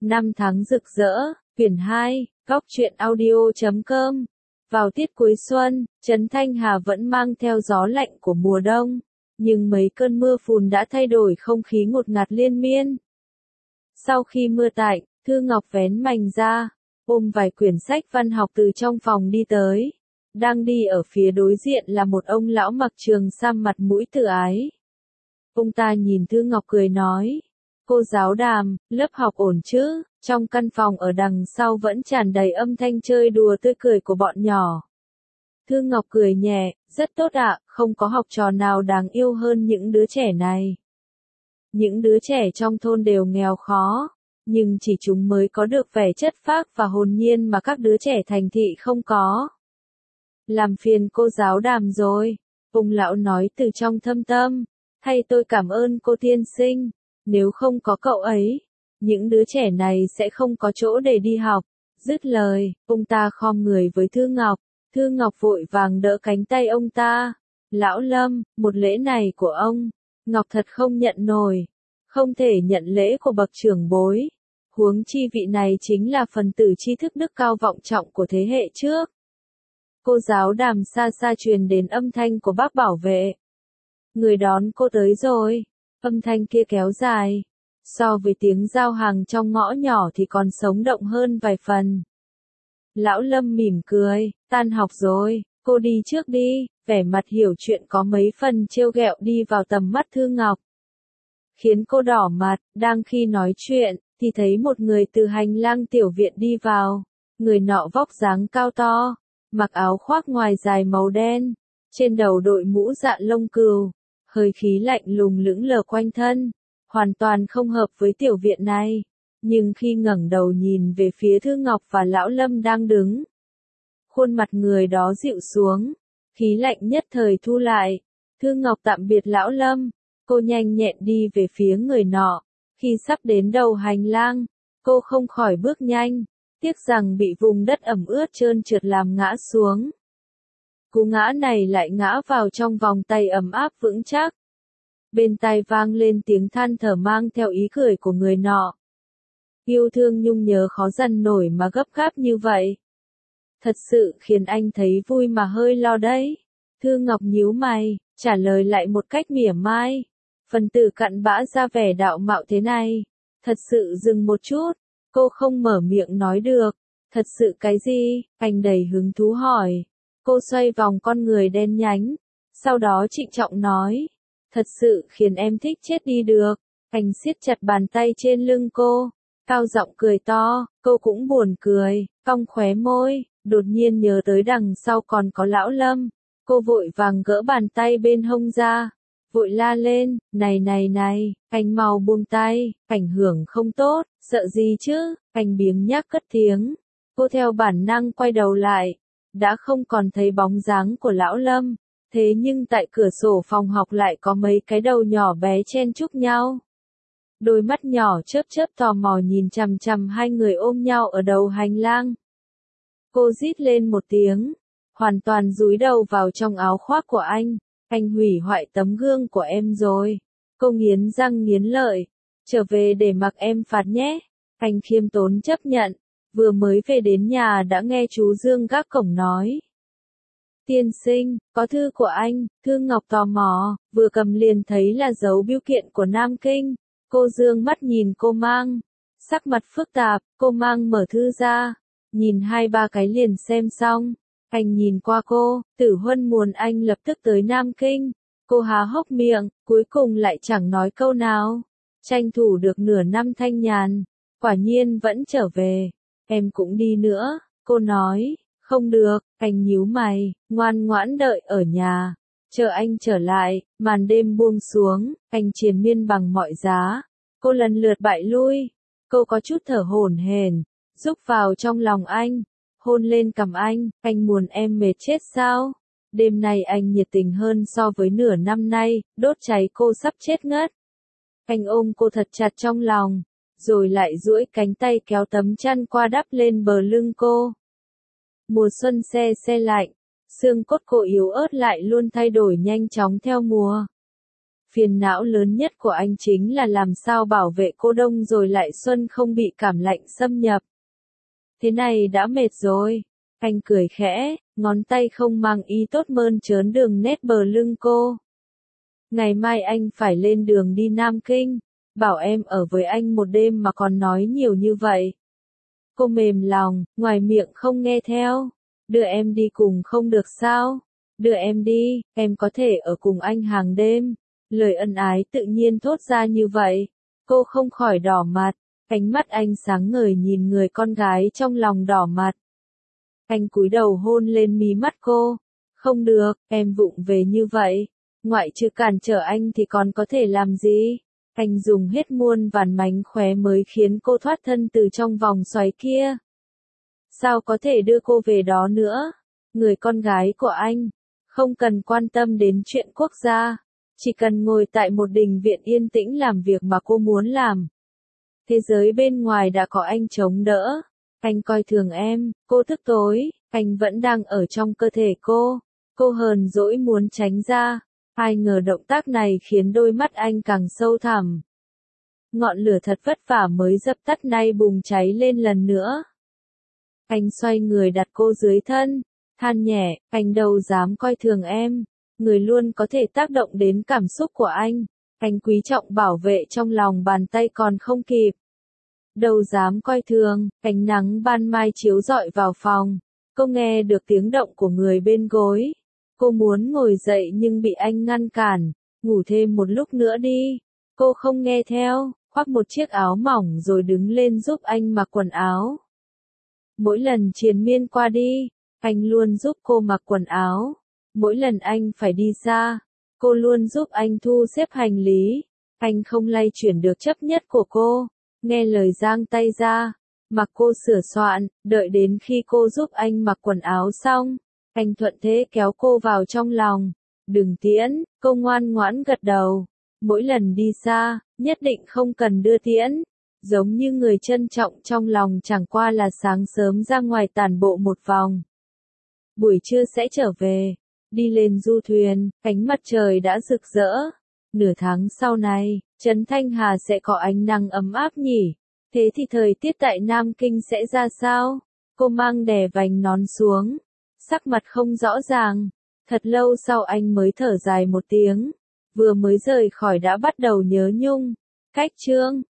Năm tháng rực rỡ, quyển 2, góc truyện audio.com. Vào tiết cuối xuân, Trấn Thanh Hà vẫn mang theo gió lạnh của mùa đông, nhưng mấy cơn mưa phùn đã thay đổi không khí ngột ngạt liên miên. Sau khi mưa tạnh, Thư Ngọc vén mành ra, ôm vài quyển sách văn học từ trong phòng đi tới. Đang đi ở phía đối diện là một ông lão mặc trường sam mặt mũi tự ái. Ông ta nhìn Thư Ngọc cười nói: "Cô giáo Đàm, lớp học ổn chứ?" Trong căn phòng ở đằng sau vẫn tràn đầy âm thanh chơi đùa tươi cười của bọn nhỏ. Thư Ngọc cười nhẹ: "Rất tốt ạ, không có học trò nào đáng yêu hơn những đứa trẻ này. Những đứa trẻ trong thôn đều nghèo khó, nhưng chỉ chúng mới có được vẻ chất phác và hồn nhiên mà các đứa trẻ thành thị không có." "Làm phiền cô giáo Đàm rồi," ông lão nói từ trong thâm tâm. "Hay tôi cảm ơn cô tiên sinh, nếu không có cậu ấy, những đứa trẻ này sẽ không có chỗ để đi học." Dứt lời, ông ta khom người với Thư Ngọc. Thư Ngọc vội vàng đỡ cánh tay ông ta. "Lão Lâm, một lễ này của ông, Ngọc thật không nhận nổi, không thể nhận lễ của bậc trưởng bối. Huống chi vị này chính là phần tử tri thức đức cao vọng trọng của thế hệ trước." Cô giáo Đàm xa xa truyền đến âm thanh của bác bảo vệ. "Người đón cô tới rồi." Âm thanh kia kéo dài, so với tiếng giao hàng trong ngõ nhỏ thì còn sống động hơn vài phần. Lão Lâm mỉm cười: "Tan học rồi, cô đi trước đi." Vẻ mặt hiểu chuyện có mấy phần trêu ghẹo đi vào tầm mắt Thư Ngọc, khiến cô đỏ mặt. Đang khi nói chuyện, thì thấy một người từ hành lang tiểu viện đi vào. Người nọ vóc dáng cao to, mặc áo khoác ngoài dài màu đen, trên đầu đội mũ dạ lông cừu, hơi khí lạnh lùng lững lờ quanh thân, hoàn toàn không hợp với tiểu viện này. Nhưng khi ngẩng đầu nhìn về phía Thư Ngọc và Lão Lâm đang đứng, khuôn mặt người đó dịu xuống, khí lạnh nhất thời thu lại. Thư Ngọc tạm biệt Lão Lâm, cô nhanh nhẹn đi về phía người nọ. Khi sắp đến đầu hành lang, cô không khỏi bước nhanh, tiếc rằng bị vùng đất ẩm ướt trơn trượt làm ngã xuống. Cú ngã này lại ngã vào trong vòng tay ấm áp vững chắc. Bên tai vang lên tiếng than thở mang theo ý cười của người nọ. "Yêu thương nhung nhớ khó dằn nổi mà gấp gáp như vậy, thật sự khiến anh thấy vui mà hơi lo đấy." Thư Ngọc nhíu mày, trả lời lại một cách mỉa mai: "Phần tử cặn bã ra vẻ đạo mạo thế này, thật sự dừng một chút." Cô không mở miệng nói được. "Thật sự cái gì?" Anh đầy hứng thú hỏi. Cô xoay vòng con người đen nhánh, sau đó trịnh trọng nói: "Thật sự khiến em thích chết đi được." Anh siết chặt bàn tay trên lưng cô, cao giọng cười to. Cô cũng buồn cười, cong khóe môi, đột nhiên nhớ tới đằng sau còn có Lão Lâm. Cô vội vàng gỡ bàn tay bên hông ra, vội la lên: "Này này này, anh mau buông tay, ảnh hưởng không tốt." "Sợ gì chứ?" Anh biếng nhác cất tiếng. Cô theo bản năng quay đầu lại, đã không còn thấy bóng dáng của Lão Lâm. Thế nhưng tại cửa sổ phòng học lại có mấy cái đầu nhỏ bé chen chúc nhau. Đôi mắt nhỏ chớp chớp tò mò nhìn chằm chằm hai người ôm nhau ở đầu hành lang. Cô rít lên một tiếng, hoàn toàn dúi đầu vào trong áo khoác của anh. "Anh hủy hoại tấm gương của em rồi." Cô nghiến răng nghiến lợi: "Trở về để mặc em phạt nhé." Anh khiêm tốn chấp nhận. Vừa mới về đến nhà đã nghe chú Dương gác cổng nói: "Tiên sinh, có thư của anh." Thư Ngọc tò mò, vừa cầm liền thấy là dấu bưu kiện của Nam Kinh. Cô dương mắt nhìn cô mang, sắc mặt phức tạp. Cô mang mở thư ra, nhìn 2-3 cái liền xem xong. Anh nhìn qua cô: "Tử Huân muốn anh lập tức tới Nam Kinh." Cô há hốc miệng, cuối cùng lại chẳng nói câu nào. Tranh thủ được nửa năm thanh nhàn, quả nhiên vẫn trở về. "Em cũng đi nữa." Cô nói. "Không được." Anh nhíu mày, ngoan ngoãn đợi ở nhà, chờ anh trở lại. Màn đêm buông xuống, anh triền miên bằng mọi giá. Cô lần lượt bại lui. Cô có chút thở hổn hển, rúc vào trong lòng anh, hôn lên cằm anh. "Anh muốn em mệt chết sao?" Đêm nay anh nhiệt tình hơn so với nửa năm nay, đốt cháy cô sắp chết ngất. Anh ôm cô thật chặt trong lòng, rồi lại duỗi cánh tay kéo tấm chăn qua đắp lên bờ lưng cô. Mùa xuân se se lạnh, xương cốt cô yếu ớt lại luôn thay đổi nhanh chóng theo mùa. Phiền não lớn nhất của anh chính là làm sao bảo vệ cô Đông rồi lại Xuân không bị cảm lạnh xâm nhập. Thế này đã mệt rồi. Anh cười khẽ, ngón tay không mang ý tốt mơn trớn đường nét bờ lưng cô. Ngày mai anh phải lên đường đi Nam Kinh, bảo em ở với anh một đêm mà còn nói nhiều như vậy. Cô mềm lòng, ngoài miệng không nghe theo. Đưa em đi cùng không được sao? Đưa em đi, em có thể ở cùng anh hàng đêm. Lời ân ái tự nhiên thốt ra như vậy. Cô không khỏi đỏ mặt, ánh mắt anh sáng ngời nhìn người con gái trong lòng đỏ mặt. Anh cúi đầu hôn lên mí mắt cô. Không được, em vụng về như vậy. Ngoại trừ cản trở anh thì còn có thể làm gì? Anh dùng hết muôn vàn mánh khóe mới khiến cô thoát thân từ trong vòng xoáy kia. Sao có thể đưa cô về đó nữa? Người con gái của anh, không cần quan tâm đến chuyện quốc gia, chỉ cần ngồi tại một đình viện yên tĩnh làm việc mà cô muốn làm. Thế giới bên ngoài đã có anh chống đỡ. Anh coi thường em, cô thức tối, anh vẫn đang ở trong cơ thể cô. Cô hờn dỗi muốn tránh ra. Ai ngờ động tác này khiến đôi mắt anh càng sâu thẳm. Ngọn lửa thật vất vả mới dập tắt nay bùng cháy lên lần nữa. Anh xoay người đặt cô dưới thân, than nhẹ, anh đâu dám coi thường em. Người luôn có thể tác động đến cảm xúc của anh. Anh quý trọng bảo vệ trong lòng bàn tay còn không kịp. Đâu dám coi thường, ánh nắng ban mai chiếu rọi vào phòng. Cô nghe được tiếng động của người bên gối. Cô muốn ngồi dậy nhưng bị anh ngăn cản, ngủ thêm một lúc nữa đi. Cô không nghe theo, khoác một chiếc áo mỏng rồi đứng lên giúp anh mặc quần áo. Mỗi lần triền miên qua đi, anh luôn giúp cô mặc quần áo. Mỗi lần anh phải đi xa, cô luôn giúp anh thu xếp hành lý. Anh không lay chuyển được chấp nhất của cô, nghe lời giang tay ra, mặc cô sửa soạn, đợi đến khi cô giúp anh mặc quần áo xong. Anh thuận thế kéo cô vào trong lòng. Đừng tiễn, cô ngoan ngoãn gật đầu. Mỗi lần đi xa, nhất định không cần đưa tiễn. Giống như người trân trọng trong lòng chẳng qua là sáng sớm ra ngoài tản bộ một vòng. Buổi trưa sẽ trở về. Đi lên du thuyền, ánh mặt trời đã rực rỡ. Nửa tháng sau này, Trấn Thanh Hà sẽ có ánh nắng ấm áp nhỉ. Thế thì thời tiết tại Nam Kinh sẽ ra sao? Cô mang đè vành nón xuống. Sắc mặt không rõ ràng. Thật lâu sau anh mới thở dài một tiếng. Vừa mới rời khỏi đã bắt đầu nhớ nhung. Cách chương